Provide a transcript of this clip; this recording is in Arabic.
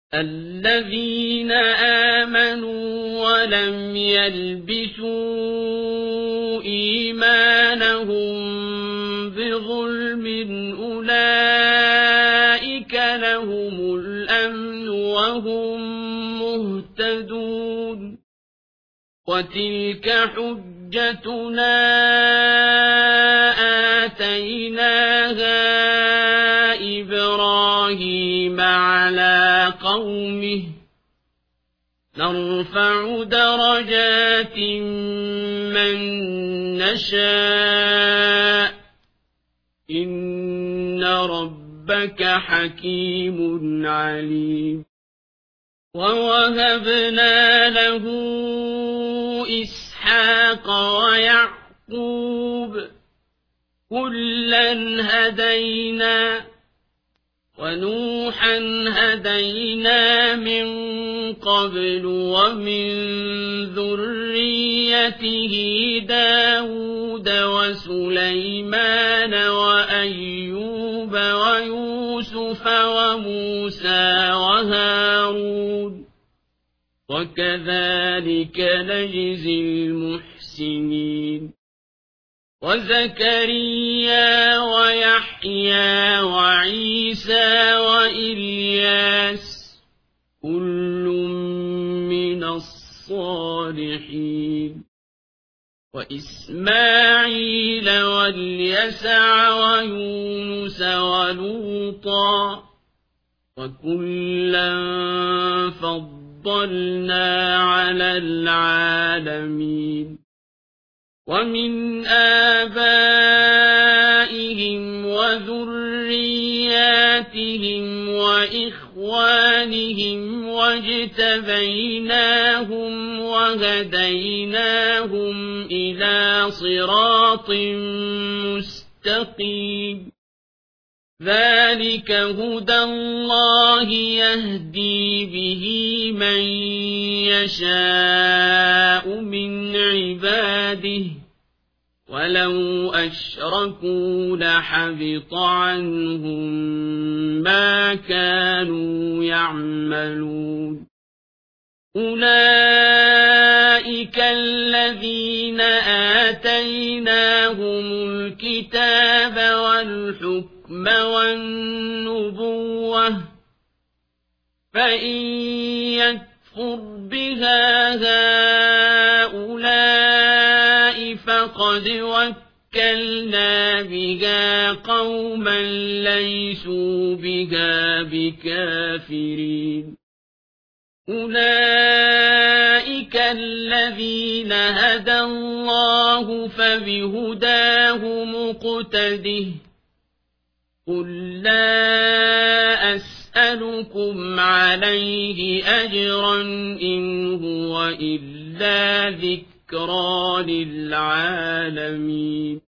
الذين آمنوا ولم يلبسوا إيمانهم بظلم أولئك لهم الأمن وهم مهتدون وتلك حجتنا آتيناها إبراهيم على قومه نرفع درجات من نشاء إن ربك حكيم عليم ووهبنا له إسحاق ويعقوب كلا هدينا ونوحا هدينا من قبل ومن ذريته داود وسليمان وأيوب ويوسف وموسى وهارون وكذلك نجزي المحسنين وزكريا ويحيى وعيسى وإلياس كل من الصالحين وإسماعيل واليسع ويونس ولوطا وكلا فضلنا على العالمين ومن آبائهم وذرياتهم وإخوانهم واجتبيناهم وهديناهم إلى صراط مستقيم ذلك هدى الله يهدي به من يشاء من عباده ولو أشركوا لحبط عنهم ما كانوا يعملون أولئك الذين آتيناهم الكتاب والحكم والنبوة فإن يكفر بها هؤلاء فقد وكلنا بها قوما ليسوا بها بكافرين أولئك الذين هدى الله فبهداه مقتده قل لا أسألكم عليه أجرا إن هو إلا ذكرى للعالمين